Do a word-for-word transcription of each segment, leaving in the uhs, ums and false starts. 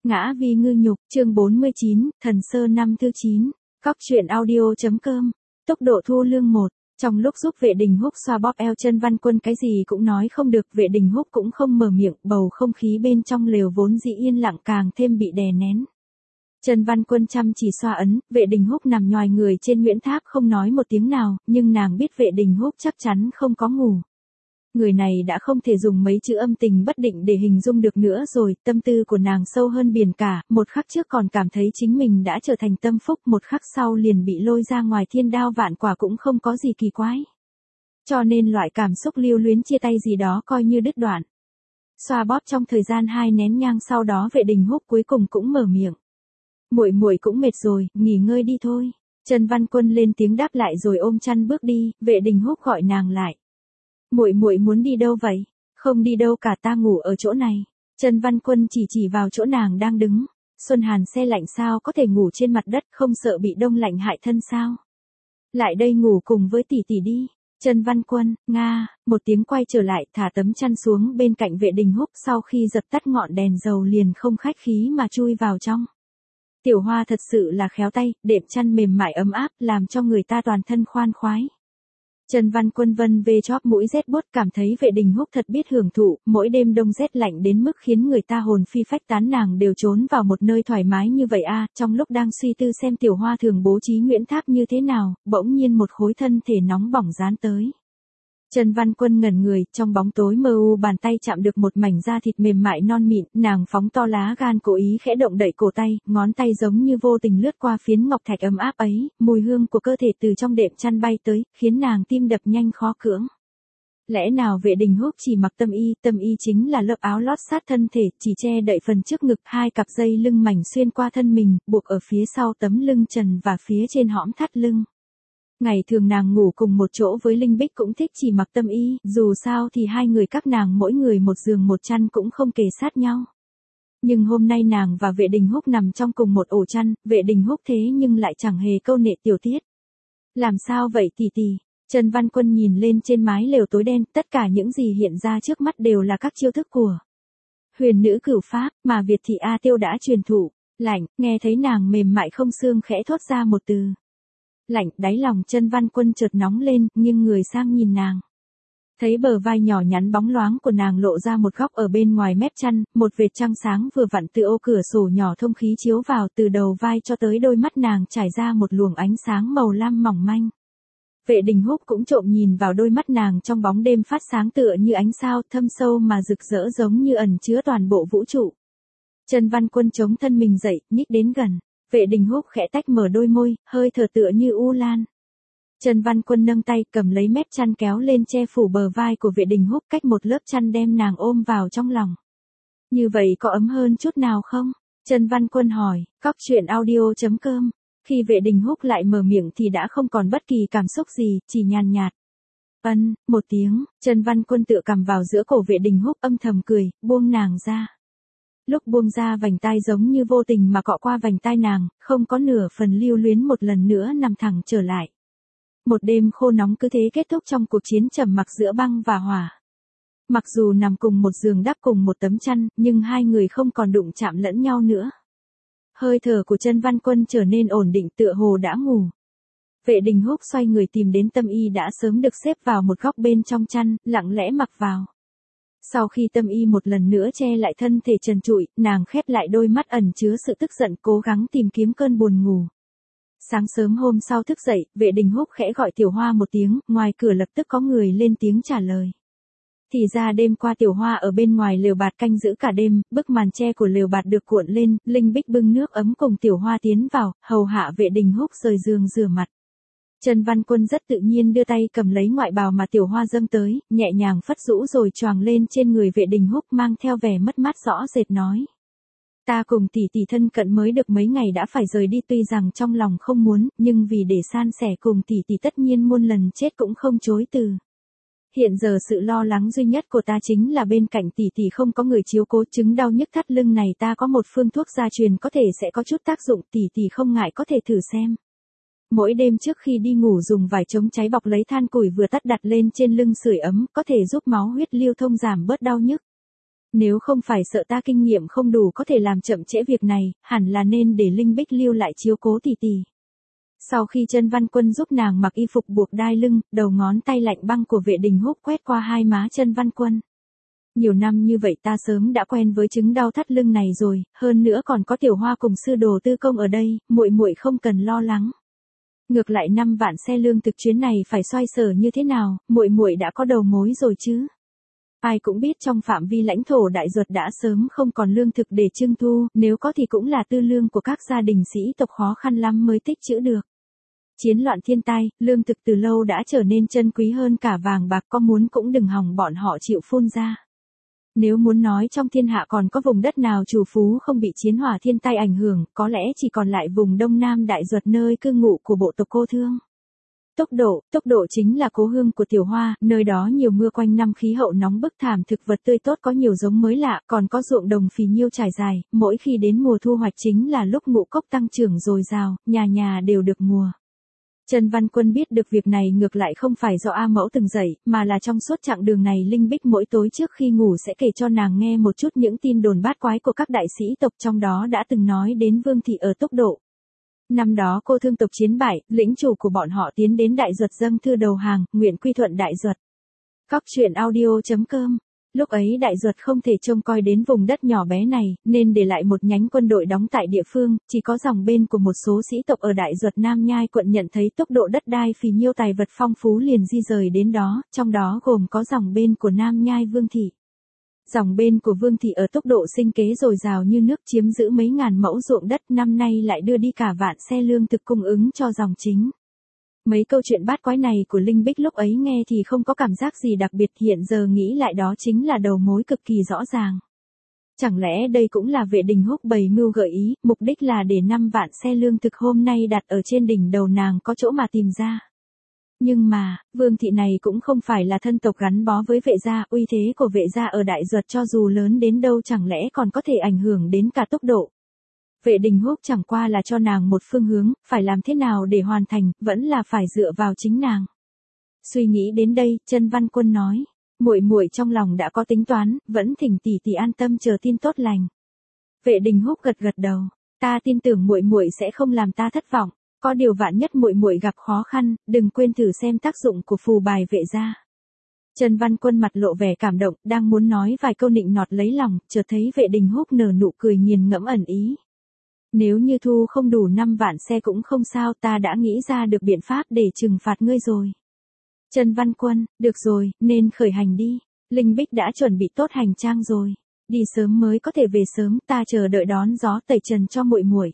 Ngã vì ngư nhục, chương bốn mươi chín, thần sơ năm thứ chín. Cóc truyện audio.com. Tốc độ thu lương một. Trong lúc giúp Vệ Đình Húc xoa bóp eo Chân Văn Quân cái gì cũng nói không được, Vệ Đình Húc cũng không mở miệng, bầu không khí bên trong lều vốn dĩ yên lặng càng thêm bị đè nén. Chân Văn Quân chăm chỉ xoa ấn, Vệ Đình Húc nằm nhoài người trên Nguyễn Tháp không nói một tiếng nào, nhưng nàng biết Vệ Đình Húc chắc chắn không có ngủ. Người này đã không thể dùng mấy chữ âm tình bất định để hình dung được nữa rồi, tâm tư của nàng sâu hơn biển cả, một khắc trước còn cảm thấy chính mình đã trở thành tâm phúc, một khắc sau liền bị lôi ra ngoài thiên đao vạn quả cũng không có gì kỳ quái. Cho nên loại cảm xúc lưu luyến chia tay gì đó coi như đứt đoạn. Xoa bóp trong thời gian hai nén nhang sau đó Vệ Đình Húc cuối cùng cũng mở miệng. Muội muội cũng mệt rồi, nghỉ ngơi đi thôi. Chân Văn Quân lên tiếng đáp lại rồi ôm chăn bước đi, Vệ Đình Húc gọi nàng lại. Muội muội muốn đi đâu vậy? Không đi đâu cả, ta ngủ ở chỗ này. Chân Văn Quân chỉ chỉ vào chỗ nàng đang đứng. Xuân Hàn se lạnh sao có thể ngủ trên mặt đất, không sợ bị đông lạnh hại thân sao? Lại đây ngủ cùng với tỷ tỷ đi. Chân Văn Quân, nga, một tiếng quay trở lại, thả tấm chăn xuống bên cạnh Vệ Đình Húc, sau khi dập tắt ngọn đèn dầu liền không khách khí mà chui vào trong. Tiểu Hoa thật sự là khéo tay, đệm chăn mềm mại ấm áp, làm cho người ta toàn thân khoan khoái. Chân Văn Quân vân về chóp mũi rét buốt, cảm thấy Vệ Đình Húc thật biết hưởng thụ, mỗi đêm đông rét lạnh đến mức khiến người ta hồn phi phách tán, nàng đều trốn vào một nơi thoải mái như vậy a. À, trong lúc đang suy tư xem Tiểu Hoa thường bố trí Nguyễn Tháp như thế nào, bỗng nhiên một khối thân thể nóng bỏng dán tới. Chân Văn Quân ngẩn người, trong bóng tối mơ u bàn tay chạm được một mảnh da thịt mềm mại non mịn, nàng phóng to lá gan cố ý khẽ động đậy cổ tay, ngón tay giống như vô tình lướt qua phiến ngọc thạch ấm áp ấy, mùi hương của cơ thể từ trong đệm chăn bay tới, khiến nàng tim đập nhanh khó cưỡng. Lẽ nào Vệ Đình Húc chỉ mặc tâm y, tâm y chính là lớp áo lót sát thân thể, chỉ che đậy phần trước ngực, hai cặp dây lưng mảnh xuyên qua thân mình, buộc ở phía sau tấm lưng trần và phía trên hõm thắt lưng. Ngày thường nàng ngủ cùng một chỗ với Linh Bích cũng thích chỉ mặc tâm y, dù sao thì hai người các nàng mỗi người một giường một chăn cũng không kề sát nhau. Nhưng hôm nay nàng và Vệ Đình Húc nằm trong cùng một ổ chăn, Vệ Đình Húc thế nhưng lại chẳng hề câu nệ tiểu tiết. Làm sao vậy tỷ tỷ? Chân Văn Quân nhìn lên trên mái lều tối đen, tất cả những gì hiện ra trước mắt đều là các chiêu thức của huyền nữ cửu pháp mà Việt thị A Tiêu đã truyền thụ. Lạnh, nghe thấy nàng mềm mại không xương khẽ thốt ra một từ. Lạnh, đáy lòng Chân Văn Quân chợt nóng lên, nghiêng người sang nhìn nàng. Thấy bờ vai nhỏ nhắn bóng loáng của nàng lộ ra một góc ở bên ngoài mép chăn, một vệt trăng sáng vừa vặn từ ô cửa sổ nhỏ thông khí chiếu vào, từ đầu vai cho tới đôi mắt nàng trải ra một luồng ánh sáng màu lam mỏng manh. Vệ Đình Húc cũng trộm nhìn vào đôi mắt nàng trong bóng đêm phát sáng tựa như ánh sao, thâm sâu mà rực rỡ giống như ẩn chứa toàn bộ vũ trụ. Chân Văn Quân chống thân mình dậy, nhích đến gần. Vệ Đình Húc khẽ tách mở đôi môi, hơi thở tựa như u lan. Chân Văn Quân nâng tay cầm lấy mép chăn kéo lên che phủ bờ vai của Vệ Đình Húc, cách một lớp chăn đem nàng ôm vào trong lòng. Như vậy có ấm hơn chút nào không? Chân Văn Quân hỏi. Cóc truyện audio.com. Khi Vệ Đình Húc lại mở miệng thì đã không còn bất kỳ cảm xúc gì, chỉ nhàn nhạt. Ân, một tiếng, Chân Văn Quân tựa cằm vào giữa cổ Vệ Đình Húc âm thầm cười, buông nàng ra. Lúc buông ra vành tai giống như vô tình mà cọ qua vành tai nàng, không có nửa phần lưu luyến, một lần nữa nằm thẳng trở lại. Một đêm khô nóng cứ thế kết thúc trong cuộc chiến trầm mặc giữa băng và hỏa. Mặc dù nằm cùng một giường đắp cùng một tấm chăn, nhưng hai người không còn đụng chạm lẫn nhau nữa. Hơi thở của Chân Văn Quân trở nên ổn định, tựa hồ đã ngủ. Vệ Đình Húc xoay người tìm đến tâm y đã sớm được xếp vào một góc bên trong chăn, lặng lẽ mặc vào. Sau khi tâm y một lần nữa che lại thân thể trần trụi, nàng khép lại đôi mắt ẩn chứa sự tức giận, cố gắng tìm kiếm cơn buồn ngủ. Sáng sớm hôm sau thức dậy, Vệ Đình Húc khẽ gọi Tiểu Hoa một tiếng, ngoài cửa lập tức có người lên tiếng trả lời. Thì ra đêm qua Tiểu Hoa ở bên ngoài lều bạt canh giữ cả đêm, bức màn che của lều bạt được cuộn lên, Linh Bích bưng nước ấm cùng Tiểu Hoa tiến vào, hầu hạ Vệ Đình Húc rời giường rửa mặt. Chân Văn Quân rất tự nhiên đưa tay cầm lấy ngoại bào mà Tiểu Hoa dâng tới, nhẹ nhàng phất rũ rồi choàng lên trên người Vệ Đình Húc, mang theo vẻ mất mát rõ rệt nói. Ta cùng tỷ tỷ thân cận mới được mấy ngày đã phải rời đi, tuy rằng trong lòng không muốn, nhưng vì để san sẻ cùng tỷ tỷ tất nhiên muôn lần chết cũng không chối từ. Hiện giờ sự lo lắng duy nhất của ta chính là bên cạnh tỷ tỷ không có người chiếu cố, chứng đau nhức thắt lưng này ta có một phương thuốc gia truyền có thể sẽ có chút tác dụng, tỷ tỷ không ngại có thể thử xem. Mỗi đêm trước khi đi ngủ dùng vải chống cháy bọc lấy than củi vừa tắt đặt lên trên lưng sưởi ấm, có thể giúp máu huyết lưu thông giảm bớt đau nhức. Nếu không phải sợ ta kinh nghiệm không đủ có thể làm chậm trễ việc này, hẳn là nên để Linh Bích lưu lại chiếu cố tỷ tỷ. Sau khi Chân Văn Quân giúp nàng mặc y phục buộc đai lưng, đầu ngón tay lạnh băng của Vệ Đình Húc quét qua hai má Chân Văn Quân. Nhiều năm như vậy ta sớm đã quen với chứng đau thắt lưng này rồi, hơn nữa còn có Tiểu Hoa cùng sư đồ Tư Công ở đây, muội muội không cần lo lắng. Ngược lại năm vạn xe lương thực chuyến này phải xoay sở như thế nào, muội muội đã có đầu mối rồi chứ. Ai cũng biết trong phạm vi lãnh thổ Đại Duật đã sớm không còn lương thực để trưng thu, nếu có thì cũng là tư lương của các gia đình sĩ tộc khó khăn lắm mới tích trữ được. Chiến loạn thiên tai, lương thực từ lâu đã trở nên chân quý hơn cả vàng bạc, có muốn cũng đừng hòng bọn họ chịu phun ra. Nếu muốn nói trong thiên hạ còn có vùng đất nào trù phú không bị chiến hỏa thiên tai ảnh hưởng, có lẽ chỉ còn lại vùng Đông Nam Đại Duật nơi cư ngụ của bộ tộc Cô Thương. Tốc độ, tốc độ chính là cố hương của Tiểu Hoa, nơi đó nhiều mưa quanh năm, khí hậu nóng bức, thảm thực vật tươi tốt, có nhiều giống mới lạ, còn có ruộng đồng phì nhiêu trải dài, mỗi khi đến mùa thu hoạch chính là lúc ngũ cốc tăng trưởng dồi dào, nhà nhà đều được mùa. Chân Văn Quân biết được việc này ngược lại không phải do A Mẫu từng dạy, mà là trong suốt chặng đường này Linh Bích mỗi tối trước khi ngủ sẽ kể cho nàng nghe một chút những tin đồn bát quái của các đại sĩ tộc, trong đó đã từng nói đến Vương thị ở Tốc Độ. Năm đó Cô Thương tộc chiến bại, lĩnh chủ của bọn họ tiến đến Đại Duật dâng thư đầu hàng, nguyện quy thuận Đại Duật. Cóc truyện audio chấm com. Lúc ấy Đại Duật không thể trông coi đến vùng đất nhỏ bé này, nên để lại một nhánh quân đội đóng tại địa phương, chỉ có dòng bên của một số sĩ tộc ở Đại Duật Nam Nhai quận nhận thấy tốc độ đất đai phì nhiêu tài vật phong phú liền di rời đến đó, trong đó gồm có dòng bên của Nam Nhai Vương thị. Dòng bên của Vương thị ở Tốc Độ sinh kế dồi dào như nước, chiếm giữ mấy ngàn mẫu ruộng đất, năm nay lại đưa đi cả vạn xe lương thực cung ứng cho dòng chính. Mấy câu chuyện bát quái này của Linh Bích lúc ấy nghe thì không có cảm giác gì đặc biệt, hiện giờ nghĩ lại đó chính là đầu mối cực kỳ rõ ràng. Chẳng lẽ đây cũng là Vệ Đình Húc bày mưu gợi ý, mục đích là để năm vạn xe lương thực hôm nay đặt ở trên đỉnh đầu nàng có chỗ mà tìm ra. Nhưng mà, Vương thị này cũng không phải là thân tộc gắn bó với Vệ gia, uy thế của Vệ gia ở Đại Duật cho dù lớn đến đâu chẳng lẽ còn có thể ảnh hưởng đến cả Tốc Độ. Vệ Đình Húc chẳng qua là cho nàng một phương hướng, phải làm thế nào để hoàn thành, vẫn là phải dựa vào chính nàng. Suy nghĩ đến đây, Chân Văn Quân nói, muội muội trong lòng đã có tính toán, vẫn thỉnh tỷ tỷ an tâm chờ tin tốt lành. Vệ Đình Húc gật gật đầu, ta tin tưởng muội muội sẽ không làm ta thất vọng, có điều vạn nhất muội muội gặp khó khăn, đừng quên thử xem tác dụng của phù bài Vệ gia. Chân Văn Quân mặt lộ vẻ cảm động, đang muốn nói vài câu nịnh nọt lấy lòng, chợt thấy Vệ Đình Húc nở nụ cười nghiền ngẫm ẩn ý. Nếu như thu không đủ năm vạn xe cũng không sao, ta đã nghĩ ra được biện pháp để trừng phạt ngươi rồi. Chân Văn Quân, được rồi, nên khởi hành đi. Linh Bích đã chuẩn bị tốt hành trang rồi. Đi sớm mới có thể về sớm, ta chờ đợi đón gió tẩy trần cho muội muội.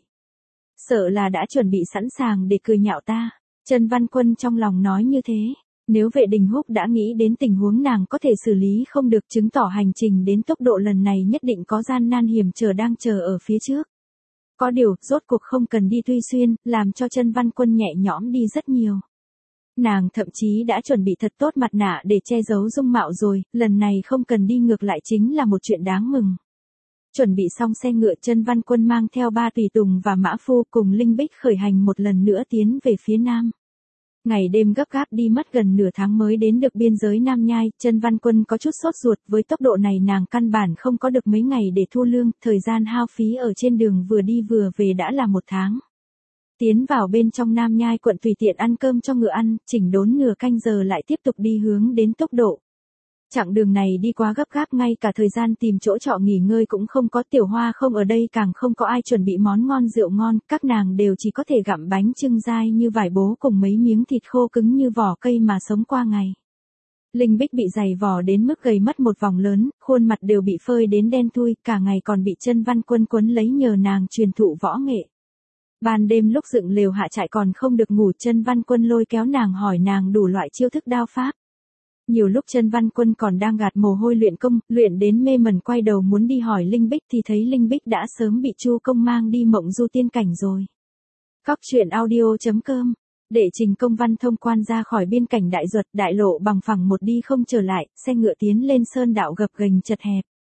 Sợ là đã chuẩn bị sẵn sàng để cười nhạo ta. Chân Văn Quân trong lòng nói như thế. Nếu Vệ Đình Húc đã nghĩ đến tình huống nàng có thể xử lý không được, chứng tỏ hành trình đến Tốc Độ lần này nhất định có gian nan hiểm trở đang chờ ở phía trước. Có điều, rốt cuộc không cần đi Tuy Xuyên, làm cho Chân Văn Quân nhẹ nhõm đi rất nhiều. Nàng thậm chí đã chuẩn bị thật tốt mặt nạ để che giấu dung mạo rồi, lần này không cần đi ngược lại chính là một chuyện đáng mừng. Chuẩn bị xong xe ngựa, Chân Văn Quân mang theo ba tùy tùng và mã phu cùng Linh Bích khởi hành một lần nữa tiến về phía nam. Ngày đêm gấp gáp đi mất gần nửa tháng mới đến được biên giới Nam Nhai, Chân Văn Quân có chút sốt ruột, với tốc độ này nàng căn bản không có được mấy ngày để thu lương, thời gian hao phí ở trên đường vừa đi vừa về đã là một tháng. Tiến vào bên trong Nam Nhai quận tùy tiện ăn cơm cho ngựa ăn, chỉnh đốn nửa canh giờ lại tiếp tục đi hướng đến Tốc Độ. Chặng đường này đi quá gấp gáp, ngay cả thời gian tìm chỗ trọ nghỉ ngơi cũng không có, Tiểu Hoa không ở đây càng không có ai chuẩn bị món ngon rượu ngon, các nàng đều chỉ có thể gặm bánh chưng dai như vải bố cùng mấy miếng thịt khô cứng như vỏ cây mà sống qua ngày. Linh Bích bị dày vò đến mức gầy mất một vòng lớn, khuôn mặt đều bị phơi đến đen thui, cả ngày còn bị Chân Văn Quân quấn lấy nhờ nàng truyền thụ võ nghệ. Ban đêm lúc dựng lều hạ trại còn không được ngủ, Chân Văn Quân lôi kéo nàng hỏi nàng đủ loại chiêu thức đao pháp. Nhiều lúc Chân Văn Quân còn đang gạt mồ hôi luyện công, luyện đến mê mẩn quay đầu muốn đi hỏi Linh Bích thì thấy Linh Bích đã sớm bị Chu Công mang đi Mộng Du tiên cảnh rồi. Cóc truyện audio chấm com. Để Trình Công Văn thông quan ra khỏi biên cảnh Đại Duật, đại lộ bằng phẳng một đi không trở lại, xe ngựa tiến lên sơn đạo gập ghềnh chật hẹp.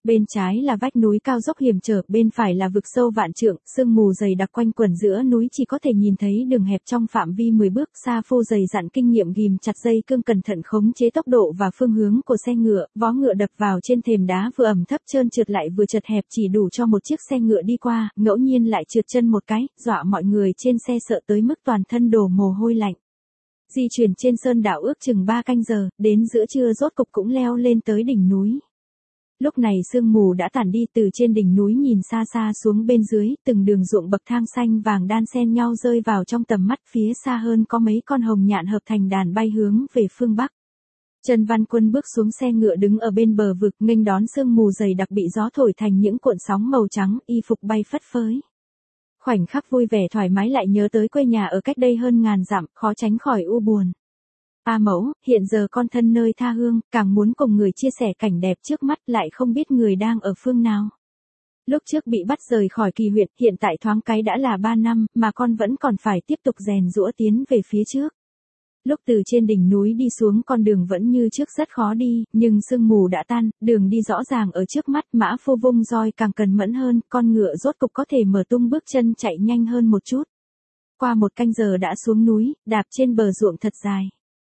Bên trái là vách núi cao dốc hiểm trở, bên phải là vực sâu vạn trượng, sương mù dày đặc quanh quẩn giữa núi, chỉ có thể nhìn thấy đường hẹp trong phạm vi mười bước. Sa Phu dày dặn kinh nghiệm ghim chặt dây cương, cẩn thận khống chế tốc độ và phương hướng của xe ngựa, vó ngựa đập vào trên thềm đá vừa ẩm thấp trơn trượt lại vừa chật hẹp, chỉ đủ cho một chiếc xe ngựa đi qua, ngẫu nhiên lại trượt chân một cái, dọa mọi người trên xe sợ tới mức toàn thân đổ mồ hôi lạnh. Di chuyển trên sơn đảo ước chừng ba canh giờ, đến giữa trưa rốt cục cũng leo lên tới đỉnh núi. Lúc này sương mù đã tản đi, từ trên đỉnh núi nhìn xa xa xuống bên dưới, từng đường ruộng bậc thang xanh vàng đan xen nhau rơi vào trong tầm mắt, phía xa hơn có mấy con hồng nhạn hợp thành đàn bay hướng về phương Bắc. Trần Văn Quân bước xuống xe ngựa đứng ở bên bờ vực, nghênh đón sương mù dày đặc bị gió thổi thành những cuộn sóng màu trắng, y phục bay phất phới. Khoảnh khắc vui vẻ thoải mái lại nhớ tới quê nhà ở cách đây hơn ngàn dặm, khó tránh khỏi u buồn. A mẫu, hiện giờ con thân nơi tha hương, càng muốn cùng người chia sẻ cảnh đẹp trước mắt, lại không biết người đang ở phương nào. Lúc trước bị bắt rời khỏi Kỳ huyện, hiện tại thoáng cái đã là ba năm, mà con vẫn còn phải tiếp tục rèn giũa tiến về phía trước. Lúc từ trên đỉnh núi đi xuống, con đường vẫn như trước rất khó đi, nhưng sương mù đã tan, đường đi rõ ràng ở trước mắt. Mã Phu vung roi càng cần mẫn hơn, con ngựa rốt cục có thể mở tung bước chân chạy nhanh hơn một chút. Qua một canh giờ đã xuống núi, đạp trên bờ ruộng thật dài.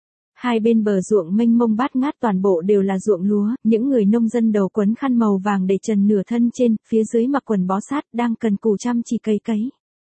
Hai bên bờ ruộng mênh mông bát ngát, toàn bộ đều là ruộng lúa, những người nông dân đầu quấn khăn màu vàng để trần nửa thân trên, phía dưới mặc quần bó sát, đang cần cù chăm chỉ cày cấy.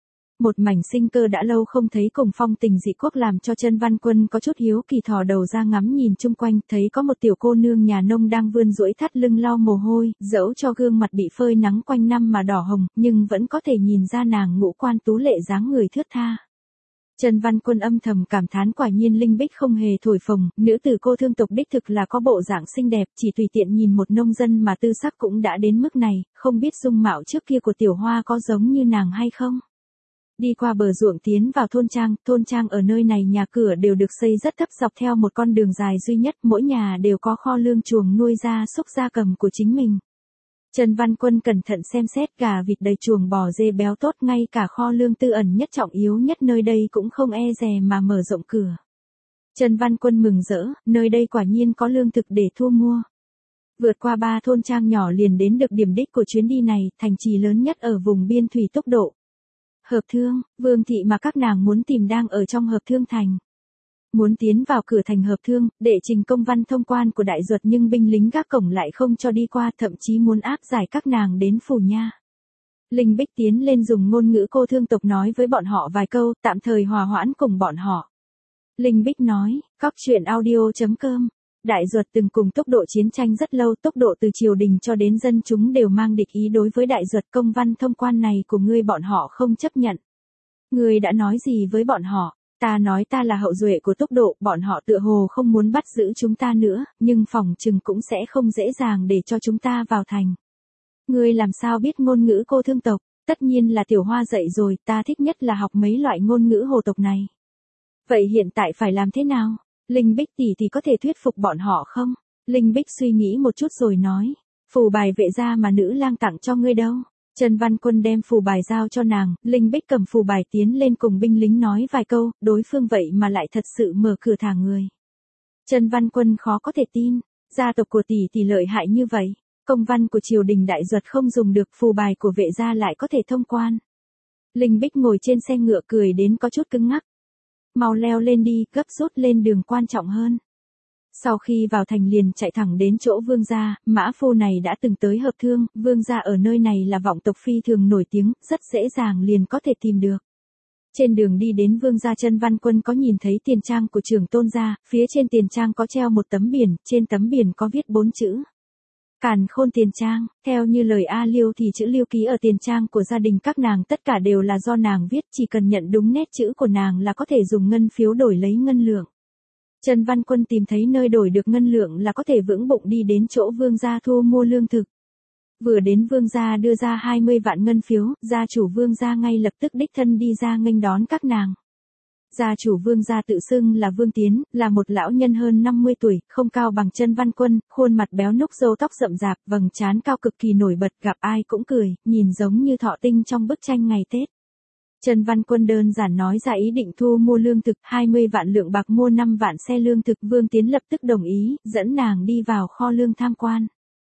Một mảnh sinh cơ đã lâu không thấy cùng phong tình dị quốc làm cho Trần Văn Quân có chút hiếu kỳ, thò đầu ra ngắm nhìn chung quanh, thấy có một tiểu cô nương nhà nông đang vươn duỗi thắt lưng lau mồ hôi, dẫu cho gương mặt bị phơi nắng quanh năm mà đỏ hồng, nhưng vẫn có thể nhìn ra nàng ngũ quan tú lệ, dáng người thướt tha. Trần Văn Quân âm thầm cảm thán, quả nhiên Linh Bích không hề thổi phồng, nữ tử cô thương tộc đích thực là có bộ dạng xinh đẹp, chỉ tùy tiện nhìn một nông dân mà tư sắc cũng đã đến mức này, không biết dung mạo trước kia của tiểu hoa có giống như nàng hay không. Đi qua bờ ruộng tiến vào thôn trang, thôn trang ở nơi này nhà cửa đều được xây rất thấp, dọc theo một con đường dài duy nhất, mỗi nhà đều có kho lương chuồng nuôi gia súc gia cầm của chính mình. Trần Văn Quân cẩn thận xem xét, gà vịt đầy chuồng, bò dê béo tốt, ngay cả kho lương tư ẩn nhất trọng yếu nhất nơi đây cũng không e dè mà mở rộng cửa. Trần Văn Quân mừng rỡ, nơi đây quả nhiên có lương thực để thu mua. Vượt qua ba thôn trang nhỏ liền đến được điểm đích của chuyến đi này, thành trì lớn nhất ở vùng biên thủy Tốc Độ. Hợp Thương, Vương thị mà các nàng muốn tìm đang ở trong Hợp Thương thành. Muốn tiến vào cửa thành Hợp Thương, để trình công văn thông quan của Đại Duật, nhưng binh lính gác cổng lại không cho đi qua, thậm chí muốn áp giải các nàng đến phủ nha. Linh Bích tiến lên dùng ngôn ngữ cô thương tộc nói với bọn họ vài câu, tạm thời hòa hoãn cùng bọn họ. Linh Bích nói, cóc truyện audio chấm com. Đại Duật từng cùng Tốc Độ chiến tranh rất lâu, Tốc Độ từ triều đình cho đến dân chúng đều mang địch ý đối với Đại Duật, công văn thông quan này của ngươi bọn họ không chấp nhận. Ngươi đã nói gì với bọn họ? Ta nói ta là hậu duệ của Tốc Độ, bọn họ tựa hồ không muốn bắt giữ chúng ta nữa, nhưng phòng trừng cũng sẽ không dễ dàng để cho chúng ta vào thành. Ngươi làm sao biết ngôn ngữ cô thương tộc? Tất nhiên là Tiểu Hoa dạy rồi, ta thích nhất là học mấy loại ngôn ngữ hồ tộc này. Vậy hiện tại phải làm thế nào? Linh Bích tỷ thì có thể thuyết phục bọn họ không? Linh Bích suy nghĩ một chút rồi nói, phù bài vệ gia mà nữ lang tặng cho ngươi đâu? Trần Văn Quân đem phù bài giao cho nàng, Linh Bích cầm phù bài tiến lên cùng binh lính nói vài câu, đối phương vậy mà lại thật sự mở cửa thả người. Trần Văn Quân khó có thể tin, gia tộc của tỷ tỷ lợi hại như vậy, công văn của triều đình Đại Duật không dùng được, phù bài của vệ gia lại có thể thông quan. Linh Bích ngồi trên xe ngựa cười đến có chút cứng ngắc. Mau leo lên đi, gấp rút lên đường quan trọng hơn. Sau khi vào thành liền chạy thẳng đến chỗ Vương gia, Mã Phu này đã từng tới Hợp Thương, Vương gia ở nơi này là vọng tộc phi thường nổi tiếng, rất dễ dàng liền có thể tìm được. Trên đường đi đến Vương gia, Trần Văn Quân có nhìn thấy tiền trang của trưởng tôn gia, phía trên tiền trang có treo một tấm biển, trên tấm biển có viết bốn chữ. Càn Khôn tiền trang, theo như lời A Liêu thì chữ Liêu ký ở tiền trang của gia đình các nàng tất cả đều là do nàng viết, chỉ cần nhận đúng nét chữ của nàng là có thể dùng ngân phiếu đổi lấy ngân lượng. Trần Văn Quân tìm thấy nơi đổi được ngân lượng là có thể vững bụng đi đến chỗ Vương gia thu mua lương thực. Vừa đến Vương gia đưa ra hai mươi vạn ngân phiếu, gia chủ Vương gia ngay lập tức đích thân đi ra nghênh đón các nàng. Gia chủ Vương gia tự xưng là Vương Tiến, là một lão nhân hơn năm mươi tuổi, không cao bằng Trần Văn Quân, khuôn mặt béo núc, râu tóc rậm rạp, vầng trán cao cực kỳ nổi bật, gặp ai cũng cười, nhìn giống như thọ tinh trong bức tranh ngày Tết. Trần Văn Quân đơn giản nói ra ý định thu mua lương thực, hai mươi vạn lượng bạc mua năm vạn xe lương thực, Vương Tiến lập tức đồng ý, dẫn nàng đi vào kho lương tham quan.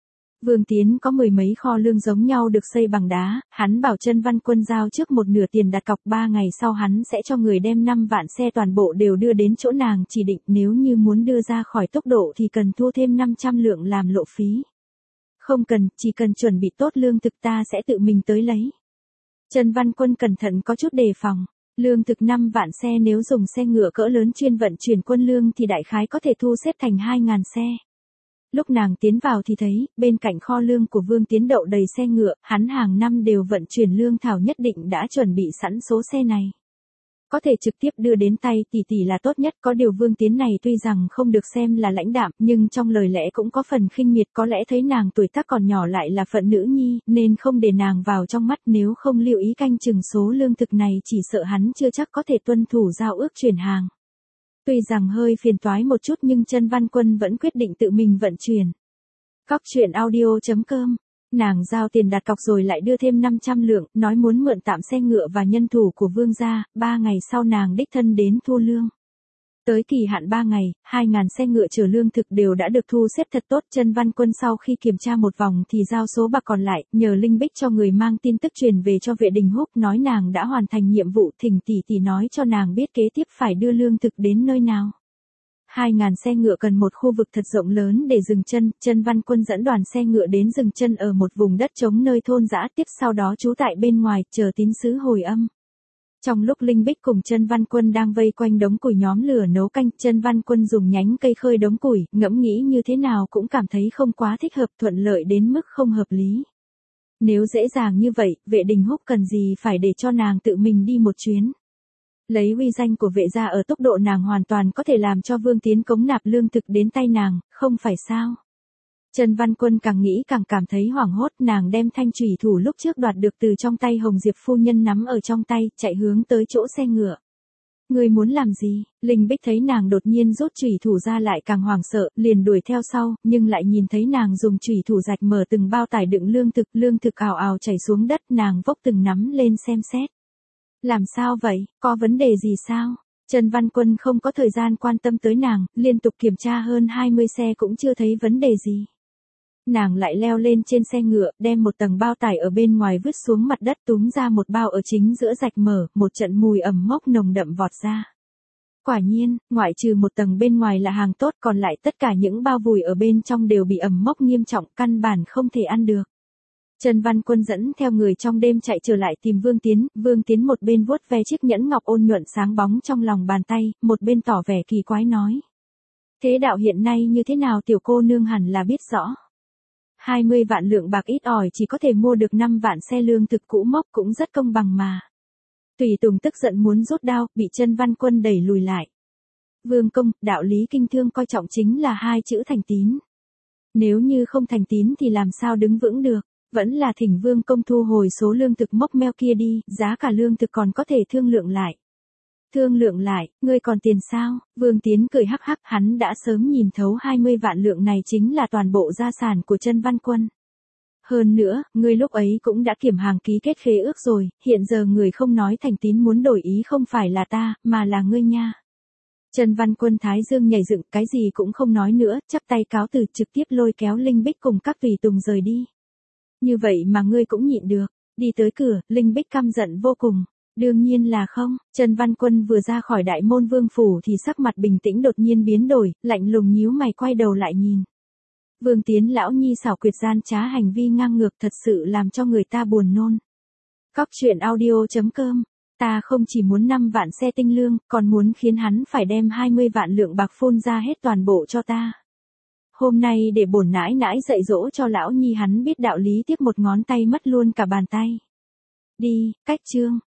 Vương Tiến có mười mấy kho lương giống nhau được xây bằng đá, hắn bảo Chân Văn Quân giao trước một nửa tiền đặt cọc, ba ngày sau hắn sẽ cho người đem năm vạn xe toàn bộ đều đưa đến chỗ nàng chỉ định, nếu như muốn đưa ra khỏi tốc độ thì cần thu thêm năm trăm lượng làm lộ phí. Không cần, chỉ cần chuẩn bị tốt lương thực ta sẽ tự mình tới lấy. Chân Văn Quân cẩn thận có chút đề phòng. Lương thực năm vạn xe nếu dùng xe ngựa cỡ lớn chuyên vận chuyển quân lương thì đại khái có thể thu xếp thành hai ngàn xe. Lúc nàng tiến vào thì thấy, bên cạnh kho lương của Vương Tiến đậu đầy xe ngựa, hắn hàng năm đều vận chuyển lương thảo nhất định đã chuẩn bị sẵn số xe này. Có thể trực tiếp đưa đến tay tỷ tỷ là tốt nhất, có điều Vương Tiến này tuy rằng không được xem là lãnh đạm, nhưng trong lời lẽ cũng có phần khinh miệt, có lẽ thấy nàng tuổi tác còn nhỏ lại là phận nữ nhi, nên không để nàng vào trong mắt, nếu không lưu ý canh chừng số lương thực này chỉ sợ hắn chưa chắc có thể tuân thủ giao ước chuyển hàng. Tuy rằng hơi phiền toái một chút nhưng Chân Văn Quân vẫn quyết định tự mình vận chuyển. Cóc truyện audio chấm com. Nàng giao tiền đặt cọc rồi lại đưa thêm năm trăm lượng, nói muốn mượn tạm xe ngựa và nhân thủ của Vương gia, ba ngày sau nàng đích thân đến thu lương. Tới kỳ hạn ba ngày, hai ngàn xe ngựa chở lương thực đều đã được thu xếp thật tốt. Chân Văn Quân sau khi kiểm tra một vòng thì giao số bạc còn lại, nhờ Linh Bích cho người mang tin tức truyền về cho Vệ Đình Húc, nói nàng đã hoàn thành nhiệm vụ, thỉnh tỷ tỷ nói cho nàng biết kế tiếp phải đưa lương thực đến nơi nào. Hai ngàn xe ngựa cần một khu vực thật rộng lớn để dừng chân, Chân Văn Quân dẫn đoàn xe ngựa đến dừng chân ở một vùng đất trống nơi thôn dã, tiếp sau đó trú tại bên ngoài, chờ tín sứ hồi âm. Trong lúc Linh Bích cùng Chân Văn Quân đang vây quanh đống củi nhóm lửa nấu canh, Chân Văn Quân dùng nhánh cây khơi đống củi, ngẫm nghĩ như thế nào cũng cảm thấy không quá thích hợp, thuận lợi đến mức không hợp lý. Nếu dễ dàng như vậy, Vệ Đình Húc cần gì phải để cho nàng tự mình đi một chuyến. Lấy uy danh của Vệ gia ở tốc độ nàng hoàn toàn có thể làm cho Vương Tiến cống nạp lương thực đến tay nàng, không phải sao? Chân Văn Quân càng nghĩ càng cảm thấy hoảng hốt, nàng đem thanh chủy thủ lúc trước đoạt được từ trong tay Hồng Diệp phu nhân nắm ở trong tay, chạy hướng tới chỗ xe ngựa. Ngươi muốn làm gì? Linh Bích thấy nàng đột nhiên rút chủy thủ ra lại càng hoảng sợ, liền đuổi theo sau, nhưng lại nhìn thấy nàng dùng chủy thủ rạch mở từng bao tải đựng lương thực, lương thực ào ào chảy xuống đất, nàng vốc từng nắm lên xem xét. Làm sao vậy, có vấn đề gì sao? Chân Văn Quân không có thời gian quan tâm tới nàng, liên tục kiểm tra hơn hai mươi xe cũng chưa thấy vấn đề gì. Nàng lại leo lên trên xe ngựa, đem một tầng bao tải ở bên ngoài vứt xuống mặt đất, túm ra một bao ở chính giữa rạch mở, một trận mùi ẩm mốc nồng đậm vọt ra. Quả nhiên, ngoại trừ một tầng bên ngoài là hàng tốt, còn lại tất cả những bao vùi ở bên trong đều bị ẩm mốc nghiêm trọng, căn bản không thể ăn được. Chân Văn Quân dẫn theo người trong đêm chạy trở lại tìm Vương Tiến, Vương Tiến một bên vuốt ve chiếc nhẫn ngọc ôn nhuận sáng bóng trong lòng bàn tay, một bên tỏ vẻ kỳ quái nói. Thế đạo hiện nay như thế nào tiểu cô nương hẳn là biết rõ. hai mươi vạn lượng bạc ít ỏi chỉ có thể mua được năm vạn xe lương thực cũ mốc cũng rất công bằng mà. Tùy Tùng tức giận muốn rút đao, bị Chân Văn Quân đẩy lùi lại. Vương công, đạo lý kinh thương coi trọng chính là hai chữ thành tín. Nếu như không thành tín thì làm sao đứng vững được. Vẫn là thỉnh Vương công thu hồi số lương thực mốc meo kia đi, giá cả lương thực còn có thể thương lượng lại. Thương lượng lại, ngươi còn tiền sao? Vương Tiến cười hắc hắc, hắn đã sớm nhìn thấu hai mươi vạn lượng này chính là toàn bộ gia sản của Chân Văn Quân. Hơn nữa, ngươi lúc ấy cũng đã kiểm hàng ký kết khế ước rồi, hiện giờ người không nói thành tín muốn đổi ý không phải là ta, mà là ngươi nha. Chân Văn Quân thái dương nhảy dựng, cái gì cũng không nói nữa, chắp tay cáo từ, trực tiếp lôi kéo Linh Bích cùng các tùy tùng rời đi. Như vậy mà ngươi cũng nhịn được. Đi tới cửa, Linh Bích căm giận vô cùng. Đương nhiên là không, Chân Văn Quân vừa ra khỏi đại môn vương phủ thì sắc mặt bình tĩnh đột nhiên biến đổi, lạnh lùng nhíu mày quay đầu lại nhìn. Vương Tiến lão nhi xảo quyệt gian trá hành vi ngang ngược thật sự làm cho người ta buồn nôn. Cóc truyện audio chấm com. Ta không chỉ muốn năm vạn xe tinh lương, còn muốn khiến hắn phải đem hai mươi vạn lượng bạc phun ra hết toàn bộ cho ta. Hôm nay để bổn nãi nãi dạy dỗ cho lão nhi hắn biết đạo lý, tiếp một ngón tay mất luôn cả bàn tay. Đi, cách chương.